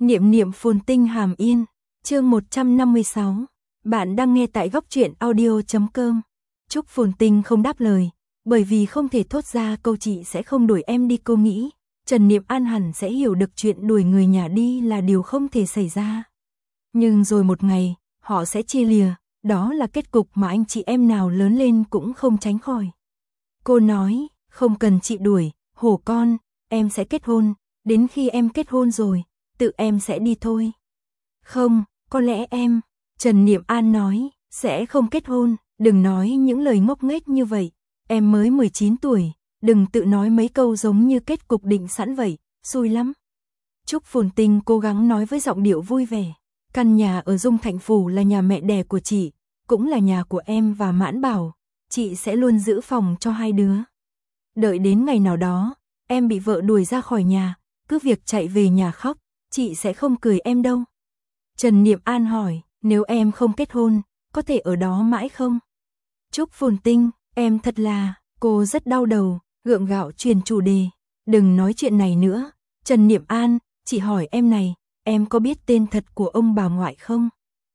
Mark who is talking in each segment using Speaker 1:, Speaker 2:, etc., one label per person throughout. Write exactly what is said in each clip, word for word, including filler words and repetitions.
Speaker 1: Niệm niệm phồn tinh hàm yên, chương một trăm năm mươi sáu. Bạn đang nghe tại góc truyện audio chấm com. Trúc Phồn Tinh không đáp lời, bởi vì không thể thốt ra câu chị sẽ không đuổi em đi. Cô nghĩ Trần Niệm An hẳn sẽ hiểu được chuyện đuổi người nhà đi là điều không thể xảy ra. Nhưng rồi một ngày, họ sẽ chia lìa, đó là kết cục mà anh chị em nào lớn lên cũng không tránh khỏi. Cô nói, không cần chị đuổi, hổ con, em sẽ kết hôn, đến khi em kết hôn rồi, tự em sẽ đi thôi. Không, có lẽ em, Trần Niệm An nói, sẽ không kết hôn, đừng nói những lời ngốc nghếch như vậy, em mới mười chín tuổi, đừng tự nói mấy câu giống như kết cục định sẵn vậy, xui lắm. Trúc Phồn Tinh cố gắng nói với giọng điệu vui vẻ, căn nhà ở Dung Thạnh Phủ là nhà mẹ đẻ của chị, cũng là nhà của em và Mãn Bảo, chị sẽ luôn giữ phòng cho hai đứa. Đợi đến ngày nào đó, em bị vợ đuổi ra khỏi nhà, cứ việc chạy về nhà khóc, chị sẽ không cười em đâu. Trần Niệm An hỏi, nếu em không kết hôn, có thể ở đó mãi không? Trúc Phồn Tinh, em thật là, cô rất đau đầu, gượng gạo truyền chủ đề. Đừng nói chuyện này nữa, Trần Niệm An, chị hỏi em này, em có biết tên thật của ông bà ngoại không?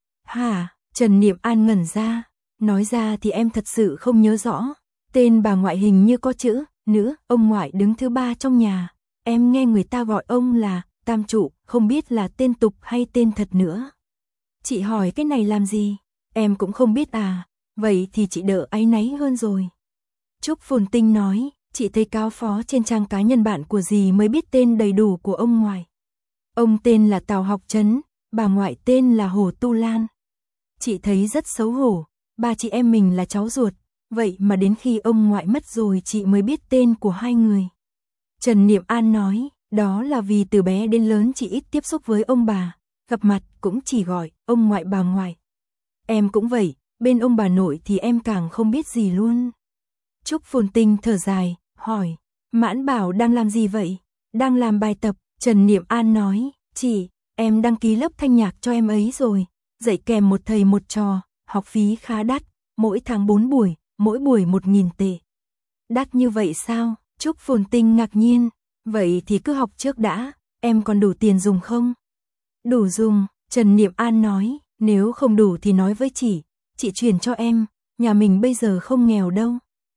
Speaker 1: Hả? Trần Niệm An ngẩn ra, nói ra thì em thật sự không nhớ rõ. Tên bà ngoại hình như có chữ nữ, ông ngoại đứng thứ ba trong nhà. Em nghe người ta gọi ông là Tam Trụ, không biết là tên tục hay tên thật nữa. Chị hỏi cái này làm gì? Em cũng không biết à, vậy thì chị đỡ áy náy hơn rồi. Trúc Phồn Tinh nói, chị thấy cáo phó trên trang cá nhân bạn của dì mới biết tên đầy đủ của ông ngoại. Ông tên là Tào Học Trấn, bà ngoại tên là Hồ Tu Lan. Chị thấy rất xấu hổ, ba chị em mình là cháu ruột, vậy mà đến khi ông ngoại mất rồi chị mới biết tên của hai người. Trần Niệm An nói, đó là vì từ bé đến lớn chị ít tiếp xúc với ông bà, gặp mặt cũng chỉ gọi ông ngoại bà ngoại. Em cũng vậy, bên ông bà nội thì em càng không biết gì luôn. Trúc Phồn Tinh thở dài, hỏi, Mãn Bảo đang làm gì vậy? Đang làm bài tập, Trần Niệm An nói, chị, em đăng ký lớp thanh nhạc cho em ấy rồi, dạy kèm một thầy một trò, học phí khá đắt, mỗi tháng bốn buổi, mỗi buổi một nghìn tệ. Đắt như vậy sao? Trúc Phồn Tinh ngạc nhiên, vậy thì cứ học trước đã, em còn đủ tiền dùng không? Đủ dùng, Trần Niệm An nói, nếu không đủ thì nói với chị, chị chuyển cho em, nhà mình bây giờ không nghèo đâu.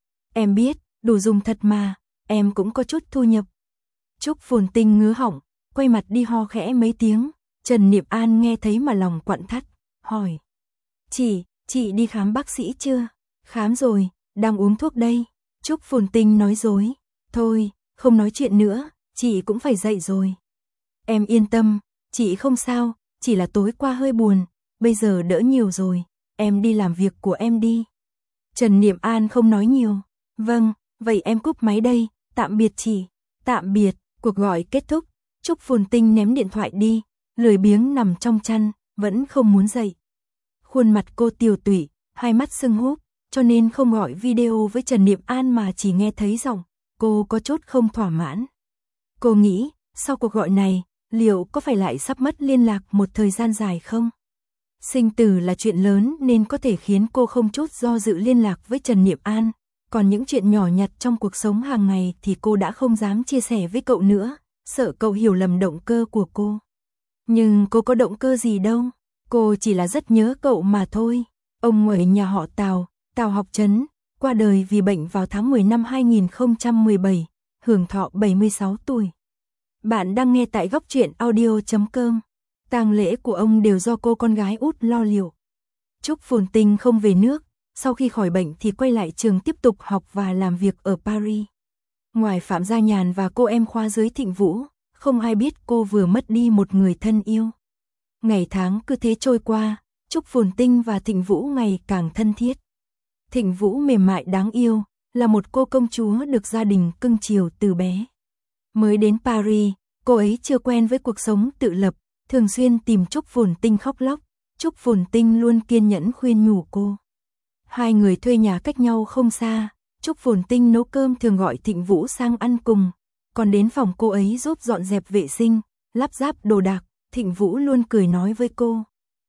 Speaker 1: Em biết, đủ dùng thật mà, em cũng có chút thu nhập. Trúc Phồn Tinh ngứa họng, quay mặt đi ho khẽ mấy tiếng, Trần Niệm An nghe thấy mà lòng quặn thắt, hỏi. Chị, chị đi khám bác sĩ chưa? Khám rồi, đang uống thuốc đây. Trúc Phồn Tinh nói dối, thôi, không nói chuyện nữa, chị cũng phải dậy rồi. Em yên tâm, chị không sao, chỉ là tối qua hơi buồn, bây giờ đỡ nhiều rồi, em đi làm việc của em đi. Trần Niệm An không nói nhiều, vâng, vậy em cúp máy đây, tạm biệt chị. Tạm biệt, cuộc gọi kết thúc, Trúc Phồn Tinh ném điện thoại đi, lười biếng nằm trong chăn, vẫn không muốn dậy. Khuôn mặt cô tiều tụy, hai mắt sưng húp, cho nên không gọi video với Trần Niệm An mà chỉ nghe thấy giọng, cô có chút không thỏa mãn. Cô nghĩ, sau cuộc gọi này, liệu có phải lại sắp mất liên lạc một thời gian dài không? Sinh tử là chuyện lớn nên có thể khiến cô không chút do dự liên lạc với Trần Niệm An, còn những chuyện nhỏ nhặt trong cuộc sống hàng ngày thì cô đã không dám chia sẻ với cậu nữa, sợ cậu hiểu lầm động cơ của cô. Nhưng cô có động cơ gì đâu, cô chỉ là rất nhớ cậu mà thôi. Ông ngoại nhà họ Tào, Tào Học Trấn, qua đời vì bệnh vào tháng mười năm hai nghìn không trăm mười bảy, hưởng thọ bảy mươi sáu tuổi. Bạn đang nghe tại góc truyện audio chấm com. Tang lễ của ông đều do cô con gái út lo liệu. Trúc Phồn Tinh không về nước, sau khi khỏi bệnh thì quay lại trường tiếp tục học và làm việc ở Paris. Ngoài Phạm Gia Nhàn và cô em khoa dưới Thịnh Vũ, không ai biết cô vừa mất đi một người thân yêu. Ngày tháng cứ thế trôi qua, Trúc Phồn Tinh và Thịnh Vũ ngày càng thân thiết. Thịnh Vũ mềm mại đáng yêu, là một cô công chúa được gia đình cưng chiều từ bé. Mới đến Paris, cô ấy chưa quen với cuộc sống tự lập, thường xuyên tìm Trúc Phồn Tinh khóc lóc. Trúc Phồn Tinh luôn kiên nhẫn khuyên nhủ cô. Hai người thuê nhà cách nhau không xa, Trúc Phồn Tinh nấu cơm thường gọi Thịnh Vũ sang ăn cùng, còn đến phòng cô ấy giúp dọn dẹp vệ sinh, lắp ráp đồ đạc, Thịnh Vũ luôn cười nói với cô.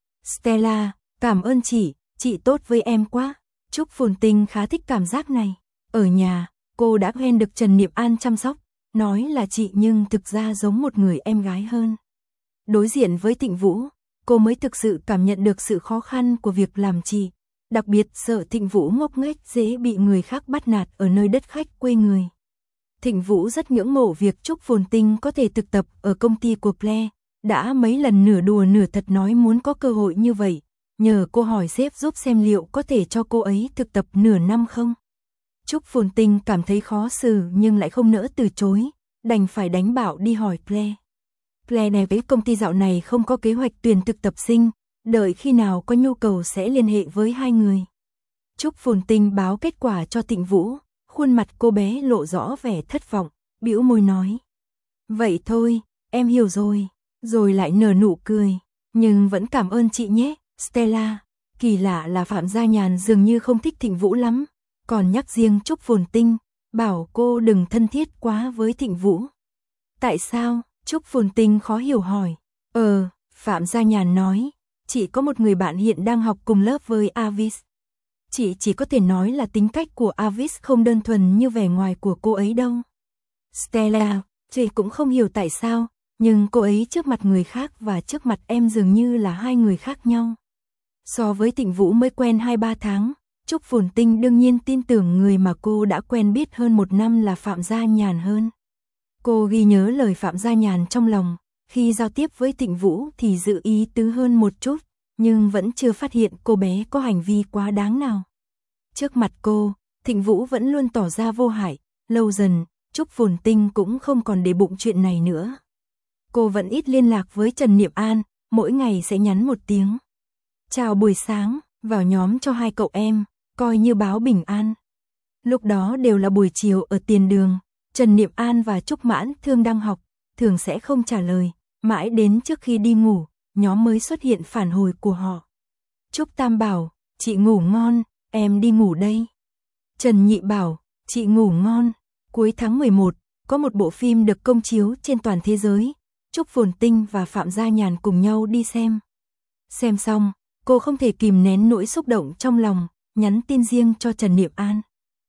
Speaker 1: Stella, cảm ơn chị, chị tốt với em quá. Trúc Phồn Tinh khá thích cảm giác này. Ở nhà, cô đã quen được Trần Niệm An chăm sóc, nói là chị nhưng thực ra giống một người em gái hơn. Đối diện với Thịnh Vũ, cô mới thực sự cảm nhận được sự khó khăn của việc làm chị. Đặc biệt sợ Thịnh Vũ ngốc nghếch dễ bị người khác bắt nạt ở nơi đất khách quê người. Thịnh Vũ rất ngưỡng mộ việc Trúc Phồn Tinh có thể thực tập ở công ty của Ple, đã mấy lần nửa đùa nửa thật nói muốn có cơ hội như vậy, nhờ cô hỏi sếp giúp xem liệu có thể cho cô ấy thực tập nửa năm không. Trúc Phồn Tinh cảm thấy khó xử nhưng lại không nỡ từ chối, đành phải đánh bảo đi hỏi Ple. Ple này với công ty dạo này không có kế hoạch tuyển thực tập sinh, đợi khi nào có nhu cầu sẽ liên hệ với hai người. Trúc Phồn Tinh báo kết quả cho Thịnh Vũ, khuôn mặt cô bé lộ rõ vẻ thất vọng, bĩu môi nói. Vậy thôi, em hiểu rồi, rồi lại nở nụ cười, nhưng vẫn cảm ơn chị nhé, Stella. Kỳ lạ là Phạm Gia Nhàn dường như không thích Thịnh Vũ lắm, còn nhắc riêng Trúc Phồn Tinh, bảo cô đừng thân thiết quá với Thịnh Vũ. Tại sao? Trúc Phồn Tinh khó hiểu hỏi. Ờ, Phạm Gia Nhàn nói, chị có một người bạn hiện đang học cùng lớp với Avis. Chị chỉ có thể nói là tính cách của Avis không đơn thuần như vẻ ngoài của cô ấy đâu. Stella, chị cũng không hiểu tại sao, nhưng cô ấy trước mặt người khác và trước mặt em dường như là hai người khác nhau. So với Thịnh Vũ mới quen hai ba tháng, Trúc Phồn Tinh đương nhiên tin tưởng người mà cô đã quen biết hơn một năm là Phạm Gia Nhàn hơn. Cô ghi nhớ lời Phạm Gia Nhàn trong lòng, khi giao tiếp với Thịnh Vũ thì dự ý tứ hơn một chút, nhưng vẫn chưa phát hiện cô bé có hành vi quá đáng nào. Trước mặt cô, Thịnh Vũ vẫn luôn tỏ ra vô hại, lâu dần, Trúc Phồn Tinh cũng không còn để bụng chuyện này nữa. Cô vẫn ít liên lạc với Trần Niệm An, mỗi ngày sẽ nhắn một tiếng. Chào buổi sáng, vào nhóm cho hai cậu em, coi như báo bình an. Lúc đó đều là buổi chiều ở tiền đường, Trần Niệm An và Trúc Mãn Thương đang học, thường sẽ không trả lời, mãi đến trước khi đi ngủ, nhóm mới xuất hiện phản hồi của họ. Trúc Tam bảo, chị ngủ ngon, em đi ngủ đây. Trần Nhị bảo, chị ngủ ngon. Cuối tháng mười một, có một bộ phim được công chiếu trên toàn thế giới, Trúc Phồn Tinh và Phạm Gia Nhàn cùng nhau đi xem. Xem xong, cô không thể kìm nén nỗi xúc động trong lòng, nhắn tin riêng cho Trần Niệm An.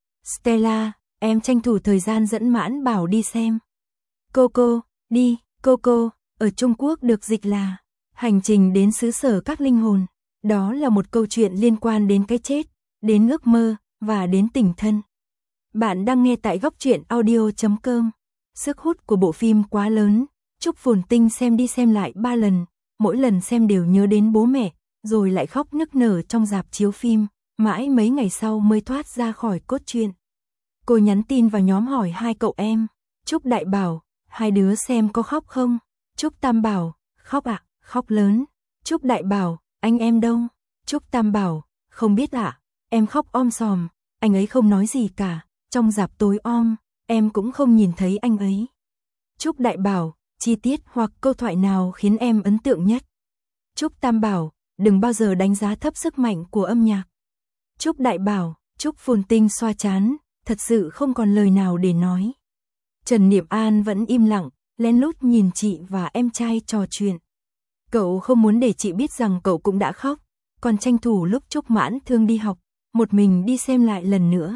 Speaker 1: Stella, em tranh thủ thời gian dẫn Mãn Bảo đi xem. Cô cô, đi, cô cô, ở Trung Quốc được dịch là Hành trình đến xứ sở các linh hồn. Đó là một câu chuyện liên quan đến cái chết, đến ước mơ, và đến tình thân. Bạn đang nghe tại góc truyện audio chấm com. Sức hút của bộ phim quá lớn, Trúc Phồn Tinh xem đi xem lại ba lần, mỗi lần xem đều nhớ đến bố mẹ, rồi lại khóc nức nở trong rạp chiếu phim, mãi mấy ngày sau mới thoát ra khỏi cốt truyện. Cô nhắn tin vào nhóm hỏi hai cậu em, Trúc Đại bảo, hai đứa xem có khóc không? Trúc Tam bảo, khóc ạ, khóc lớn. Trúc Đại bảo, anh em đâu? Trúc Tam bảo, không biết ạ, em khóc om sòm, anh ấy không nói gì cả, trong rạp tối om, em cũng không nhìn thấy anh ấy. Trúc Đại bảo, chi tiết hoặc câu thoại nào khiến em ấn tượng nhất? Trúc Tam bảo, đừng bao giờ đánh giá thấp sức mạnh của âm nhạc. Trúc Đại bảo, Trúc Phồn Tinh xoa chán, thật sự không còn lời nào để nói. Trần Niệm An vẫn im lặng, lén lút nhìn chị và em trai trò chuyện. Cậu không muốn để chị biết rằng cậu cũng đã khóc, còn tranh thủ lúc Trúc Mãn Thương đi học, một mình đi xem lại lần nữa.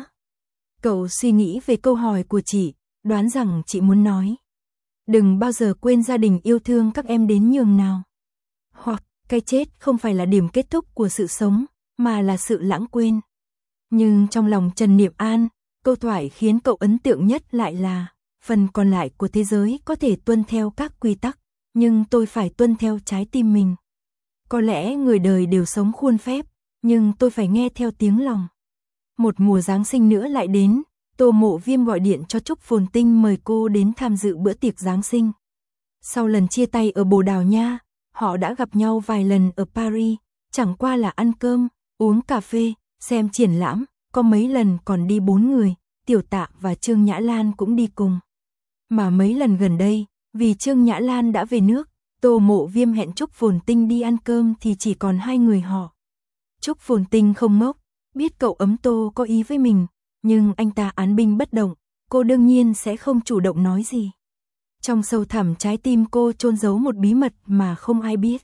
Speaker 1: Cậu suy nghĩ về câu hỏi của chị, đoán rằng chị muốn nói. Đừng bao giờ quên gia đình yêu thương các em đến nhường nào. Hoặc, cái chết không phải là điểm kết thúc của sự sống, mà là sự lãng quên. Nhưng trong lòng Trần Niệm An, câu thoại khiến cậu ấn tượng nhất lại là, phần còn lại của thế giới có thể tuân theo các quy tắc, nhưng tôi phải tuân theo trái tim mình. Có lẽ người đời đều sống khuôn phép, nhưng tôi phải nghe theo tiếng lòng. Một mùa Giáng sinh nữa lại đến, Tô Mộ Viêm gọi điện cho Trúc Phồn Tinh mời cô đến tham dự bữa tiệc Giáng sinh. Sau lần chia tay ở Bồ Đào Nha, họ đã gặp nhau vài lần ở Paris, chẳng qua là ăn cơm, uống cà phê, xem triển lãm, có mấy lần còn đi bốn người, Tiểu Tạ và Trương Nhã Lan cũng đi cùng. Mà mấy lần gần đây, vì Trương Nhã Lan đã về nước, Tô Mộ Viêm hẹn Trúc Phồn Tinh đi ăn cơm thì chỉ còn hai người họ. Trúc Phồn Tinh không ngốc, biết cậu ấm Tô có ý với mình, nhưng anh ta án binh bất động, cô đương nhiên sẽ không chủ động nói gì. Trong sâu thẳm trái tim cô chôn giấu một bí mật mà không ai biết.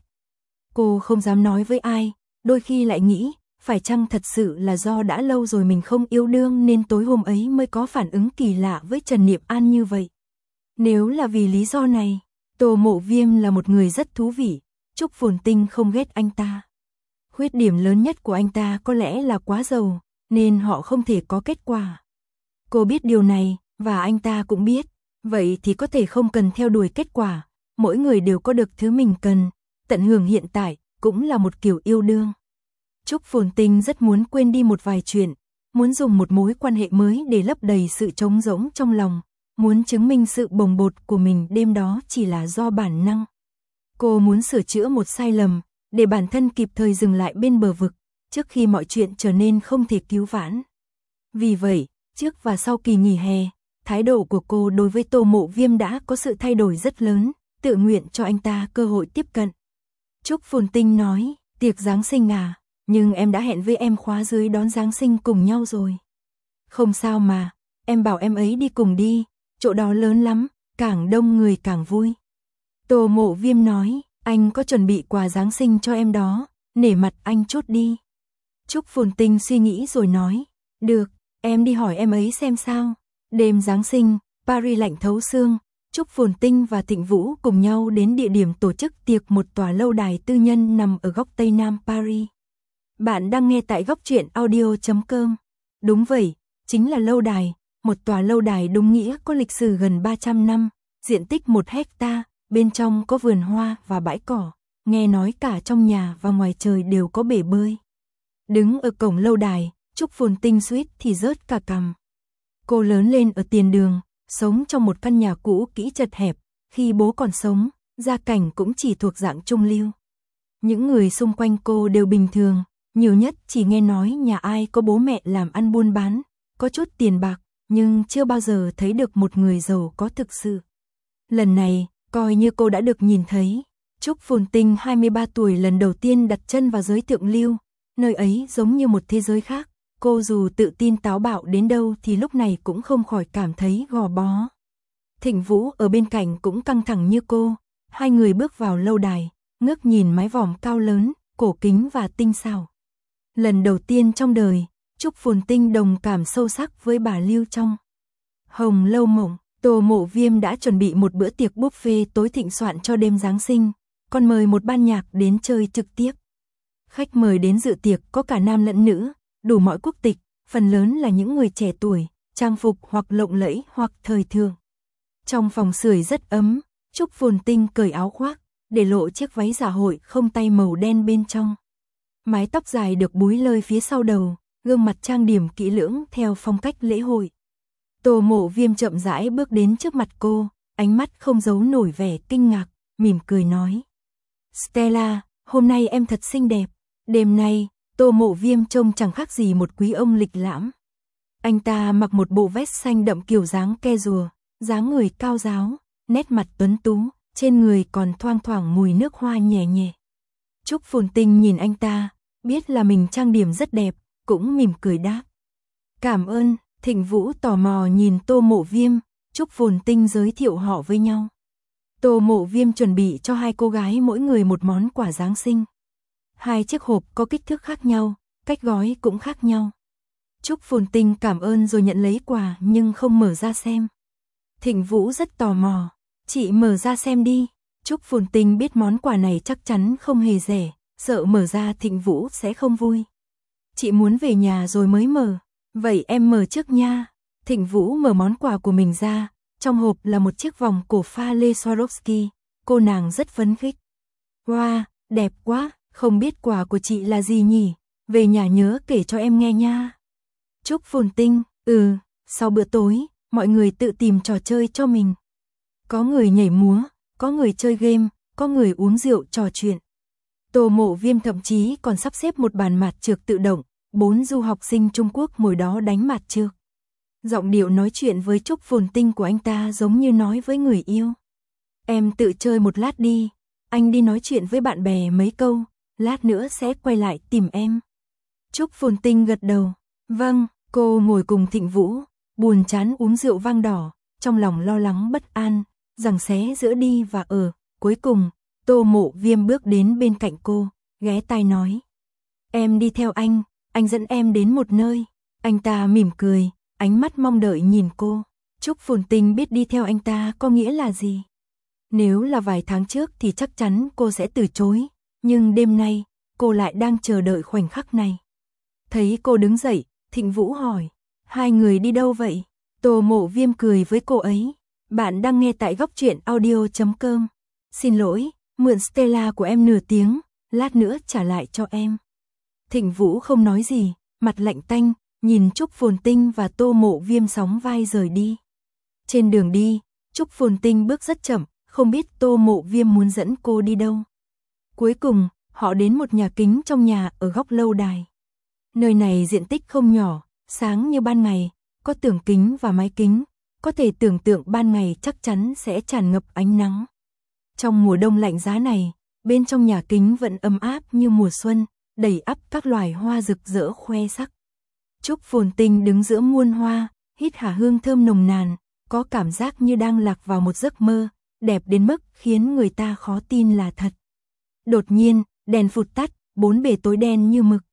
Speaker 1: Cô không dám nói với ai, đôi khi lại nghĩ, phải chăng thật sự là do đã lâu rồi mình không yêu đương nên tối hôm ấy mới có phản ứng kỳ lạ với Trần Niệm An như vậy. Nếu là vì lý do này, Tô Mộ Viêm là một người rất thú vị, Trúc Phồn Tinh không ghét anh ta. Khuyết điểm lớn nhất của anh ta có lẽ là quá giàu, nên họ không thể có kết quả. Cô biết điều này, và anh ta cũng biết, vậy thì có thể không cần theo đuổi kết quả, mỗi người đều có được thứ mình cần, tận hưởng hiện tại, cũng là một kiểu yêu đương. Trúc Phồn Tinh rất muốn quên đi một vài chuyện, muốn dùng một mối quan hệ mới để lấp đầy sự trống rỗng trong lòng, muốn chứng minh sự bồng bột của mình đêm đó chỉ là do bản năng. Cô muốn sửa chữa một sai lầm, để bản thân kịp thời dừng lại bên bờ vực, trước khi mọi chuyện trở nên không thể cứu vãn. Vì vậy, trước và sau kỳ nghỉ hè, thái độ của cô đối với Tô Mộ Viêm đã có sự thay đổi rất lớn, tự nguyện cho anh ta cơ hội tiếp cận. Trúc Phồn Tinh nói, tiệc Giáng sinh à, nhưng em đã hẹn với em khóa dưới đón Giáng sinh cùng nhau rồi. Không sao mà, em bảo em ấy đi cùng đi, chỗ đó lớn lắm, càng đông người càng vui. Tô Mộ Viêm nói, anh có chuẩn bị quà Giáng sinh cho em đó, nể mặt anh chút đi. Trúc Phồn Tinh suy nghĩ rồi nói, được, em đi hỏi em ấy xem sao. Đêm Giáng sinh, Paris lạnh thấu xương, Trúc Phồn Tinh và Thịnh Vũ cùng nhau đến địa điểm tổ chức tiệc một tòa lâu đài tư nhân nằm ở góc Tây Nam Paris. Bạn đang nghe tại góc truyện audio chấm com. Đúng vậy, chính là lâu đài, một tòa lâu đài đúng nghĩa có lịch sử gần ba trăm năm, diện tích một hecta, bên trong có vườn hoa và bãi cỏ, nghe nói cả trong nhà và ngoài trời đều có bể bơi. Đứng ở cổng lâu đài, Trúc Phồn Tinh suýt thì rớt cả cằm. Cô lớn lên ở tiền đường, sống trong một căn nhà cũ kỹ chật hẹp, khi bố còn sống, gia cảnh cũng chỉ thuộc dạng trung lưu. Những người xung quanh cô đều bình thường, nhiều nhất chỉ nghe nói nhà ai có bố mẹ làm ăn buôn bán, có chút tiền bạc, nhưng chưa bao giờ thấy được một người giàu có thực sự. Lần này, coi như cô đã được nhìn thấy. Trúc Phồn Tinh hai mươi ba tuổi lần đầu tiên đặt chân vào giới thượng lưu, nơi ấy giống như một thế giới khác. Cô dù tự tin táo bạo đến đâu thì lúc này cũng không khỏi cảm thấy gò bó. Thịnh Vũ ở bên cạnh cũng căng thẳng như cô, hai người bước vào lâu đài, ngước nhìn mái vòm cao lớn, cổ kính và tinh xảo. Lần đầu tiên trong đời, Trúc Phồn Tinh đồng cảm sâu sắc với bà Lưu trong Hồng Lâu Mộng. Tô Mộ Viêm đã chuẩn bị một bữa tiệc buffet tối thịnh soạn cho đêm Giáng sinh, còn mời một ban nhạc đến chơi trực tiếp. Khách mời đến dự tiệc có cả nam lẫn nữ, đủ mọi quốc tịch, phần lớn là những người trẻ tuổi, trang phục hoặc lộng lẫy hoặc thời thượng. Trong phòng sưởi rất ấm, Trúc Phồn Tinh cởi áo khoác, để lộ chiếc váy dạ hội không tay màu đen bên trong. Mái tóc dài được búi lơi phía sau đầu, gương mặt trang điểm kỹ lưỡng theo phong cách lễ hội. Tô Mộ Viêm chậm rãi bước đến trước mặt cô, ánh mắt không giấu nổi vẻ kinh ngạc, mỉm cười nói. Stella, hôm nay em thật xinh đẹp. Đêm nay, Tô Mộ Viêm trông chẳng khác gì một quý ông lịch lãm. Anh ta mặc một bộ vest xanh đậm kiểu dáng ke rùa, dáng người cao ráo, nét mặt tuấn tú, trên người còn thoang thoảng mùi nước hoa nhẹ nhẹ. Trúc Phồn Tinh nhìn anh ta, biết là mình trang điểm rất đẹp, cũng mỉm cười đáp. Cảm ơn. Thịnh Vũ tò mò nhìn Tô Mộ Viêm, Trúc Phồn Tinh giới thiệu họ với nhau. Tô Mộ Viêm chuẩn bị cho hai cô gái mỗi người một món quà Giáng sinh. Hai chiếc hộp có kích thước khác nhau, cách gói cũng khác nhau. Trúc Phồn Tinh cảm ơn rồi nhận lấy quà nhưng không mở ra xem. Thịnh Vũ rất tò mò, chị mở ra xem đi. Trúc Phồn Tinh biết món quà này chắc chắn không hề rẻ, sợ mở ra Thịnh Vũ sẽ không vui. Chị muốn về nhà rồi mới mở. Vậy em mở trước nha. Thịnh Vũ mở món quà của mình ra, trong hộp là một chiếc vòng cổ pha Lê Swarovski, cô nàng rất phấn khích. Wow, đẹp quá, không biết quà của chị là gì nhỉ, về nhà nhớ kể cho em nghe nha. Trúc Phồn Tinh, ừ, sau bữa tối, mọi người tự tìm trò chơi cho mình. Có người nhảy múa, có người chơi game, có người uống rượu trò chuyện. Tô Mộ Viêm thậm chí còn sắp xếp một bàn mạt trược tự động. Bốn du học sinh Trung Quốc ngồi đó đánh mạt trược. Giọng điệu nói chuyện với Trúc Phồn Tinh của anh ta giống như nói với người yêu. Em tự chơi một lát đi, anh đi nói chuyện với bạn bè mấy câu, lát nữa sẽ quay lại tìm em. Trúc Phồn Tinh gật đầu. Vâng, cô ngồi cùng Thịnh Vũ, buồn chán uống rượu vang đỏ, trong lòng lo lắng bất an, giằng xé giữa đi và ở. Cuối cùng, Tô Mộ Viêm bước đến bên cạnh cô, ghé tai nói. Em đi theo anh. Anh dẫn em đến một nơi. Anh ta mỉm cười, ánh mắt mong đợi nhìn cô. Trúc Phồn Tinh biết đi theo anh ta có nghĩa là gì. Nếu là vài tháng trước thì chắc chắn cô sẽ từ chối, nhưng đêm nay, cô lại đang chờ đợi khoảnh khắc này. Thấy cô đứng dậy, Thịnh Vũ hỏi, hai người đi đâu vậy? Tô Mộ Viêm cười với cô ấy, bạn đang nghe tại góc truyện audio chấm com. Xin lỗi, mượn Stella của em nửa tiếng, lát nữa trả lại cho em. Thịnh Vũ không nói gì, mặt lạnh tanh, nhìn Trúc Phồn Tinh và Tô Mộ Viêm sóng vai rời đi. Trên đường đi, Trúc Phồn Tinh bước rất chậm, không biết Tô Mộ Viêm muốn dẫn cô đi đâu. Cuối cùng, họ đến một nhà kính trong nhà ở góc lâu đài. Nơi này diện tích không nhỏ, sáng như ban ngày, có tường kính và mái kính, có thể tưởng tượng ban ngày chắc chắn sẽ tràn ngập ánh nắng. Trong mùa đông lạnh giá này, bên trong nhà kính vẫn ấm áp như mùa xuân, đầy ắp các loài hoa rực rỡ khoe sắc. Trúc Phồn Tinh đứng giữa muôn hoa, hít hà hương thơm nồng nàn, có cảm giác như đang lạc vào một giấc mơ, đẹp đến mức khiến người ta khó tin là thật. Đột nhiên, đèn phụt tắt, bốn bề tối đen như mực.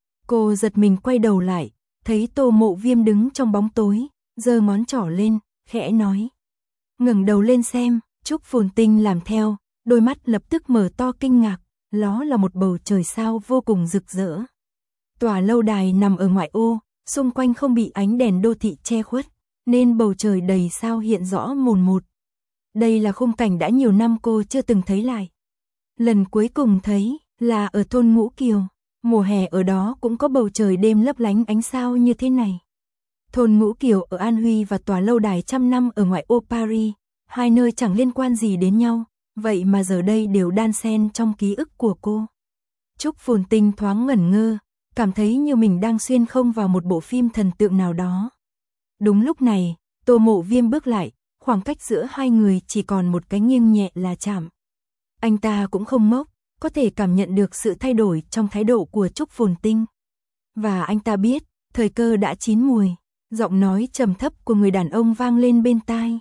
Speaker 1: Cô giật mình quay đầu lại, thấy Tô Mộ Viêm đứng trong bóng tối, giơ ngón trỏ lên, khẽ nói. Ngẩng đầu lên xem, Trúc Phồn Tinh làm theo, đôi mắt lập tức mở to kinh ngạc, đó là một bầu trời sao vô cùng rực rỡ. Tòa lâu đài nằm ở ngoại ô, xung quanh không bị ánh đèn đô thị che khuất, nên bầu trời đầy sao hiện rõ mồn một. Đây là khung cảnh đã nhiều năm cô chưa từng thấy lại. Lần cuối cùng thấy là ở thôn Ngũ Kiều, mùa hè ở đó cũng có bầu trời đêm lấp lánh ánh sao như thế này. Thôn Ngũ Kiều ở An Huy và tòa lâu đài trăm năm ở ngoại ô Paris, hai nơi chẳng liên quan gì đến nhau, vậy mà giờ đây đều đan xen trong ký ức của cô. Trúc Phồn Tinh thoáng ngẩn ngơ, cảm thấy như mình đang xuyên không vào một bộ phim thần tượng nào đó. Đúng lúc này, Tô Mộ Viêm bước lại, khoảng cách giữa hai người chỉ còn một cái nghiêng nhẹ là chạm. Anh ta cũng không ngốc, có thể cảm nhận được sự thay đổi trong thái độ của Trúc Phồn Tinh. Và anh ta biết, thời cơ đã chín mùi, giọng nói trầm thấp của người đàn ông vang lên bên tai.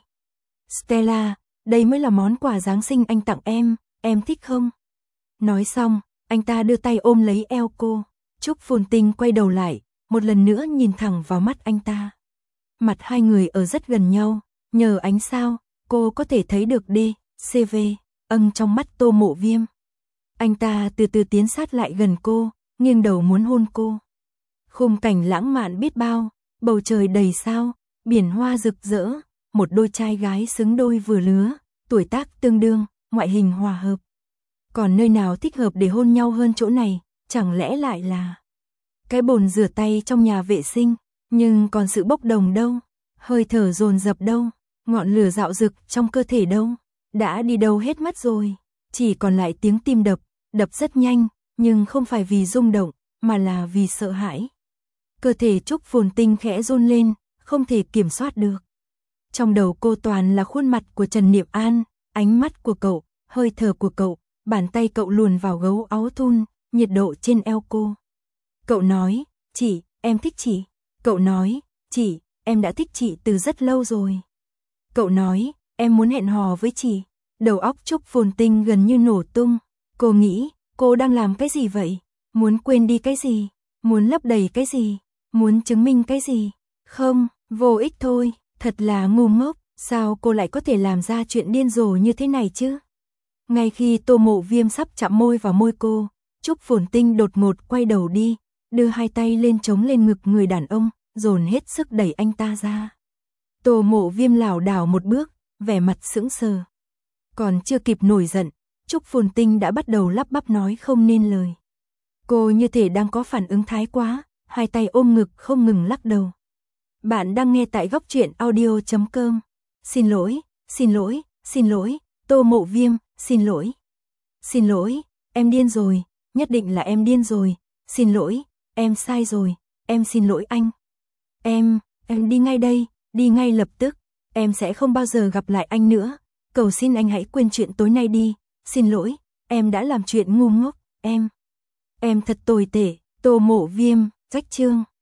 Speaker 1: Stella, đây mới là món quà Giáng sinh anh tặng em, em thích không? Nói xong, anh ta đưa tay ôm lấy eo cô. Trúc Phồn Tinh quay đầu lại, một lần nữa nhìn thẳng vào mắt anh ta. Mặt hai người ở rất gần nhau, nhờ ánh sao, cô có thể thấy được D, C V, âng trong mắt Tô Mộ Viêm. Anh ta từ từ tiến sát lại gần cô, nghiêng đầu muốn hôn cô. Khung cảnh lãng mạn biết bao, bầu trời đầy sao, biển hoa rực rỡ, một đôi trai gái xứng đôi vừa lứa, tuổi tác tương đương, ngoại hình hòa hợp. Còn nơi nào thích hợp để hôn nhau hơn chỗ này, chẳng lẽ lại là cái bồn rửa tay trong nhà vệ sinh, nhưng còn sự bốc đồng đâu, hơi thở dồn dập đâu, ngọn lửa dạo rực trong cơ thể đâu, đã đi đâu hết mất rồi, chỉ còn lại tiếng tim đập, đập rất nhanh, nhưng không phải vì rung động, mà là vì sợ hãi. Cơ thể Trúc Phồn Tinh khẽ run lên, không thể kiểm soát được. Trong đầu cô toàn là khuôn mặt của Trần Niệm An, ánh mắt của cậu, hơi thở của cậu, bàn tay cậu luồn vào gấu áo thun, nhiệt độ trên eo cô. Cậu nói, chị, em thích chị. Cậu nói, chị, em đã thích chị từ rất lâu rồi. Cậu nói, em muốn hẹn hò với chị. Đầu óc Trúc Phồn Tinh gần như nổ tung. Cô nghĩ, cô đang làm cái gì vậy? Muốn quên đi cái gì? Muốn lấp đầy cái gì? Muốn chứng minh cái gì? Không, vô ích thôi, thật là ngu ngốc. Sao cô lại có thể làm ra chuyện điên rồ như thế này chứ? Ngay khi Tô Mộ Viêm sắp chạm môi vào môi cô, Trúc Phồn Tinh đột ngột quay đầu đi, đưa hai tay lên chống lên ngực người đàn ông, dồn hết sức đẩy anh ta ra. Tô Mộ Viêm lảo đảo một bước, vẻ mặt sững sờ. Còn chưa kịp nổi giận, Trúc Phồn Tinh đã bắt đầu lắp bắp nói không nên lời. Cô như thể đang có phản ứng thái quá, hai tay ôm ngực không ngừng lắc đầu. Bạn đang nghe tại góc truyện audio chấm com. Xin lỗi, xin lỗi, xin lỗi, Tô Mộ Viêm, xin lỗi. Xin lỗi, em điên rồi, nhất định là em điên rồi, xin lỗi, em sai rồi, em xin lỗi anh. Em, em đi ngay đây, đi ngay lập tức, em sẽ không bao giờ gặp lại anh nữa. Cầu xin anh hãy quên chuyện tối nay đi, xin lỗi, em đã làm chuyện ngu ngốc, em. Em thật tồi tệ, Tô Mộ Viêm, rách chương.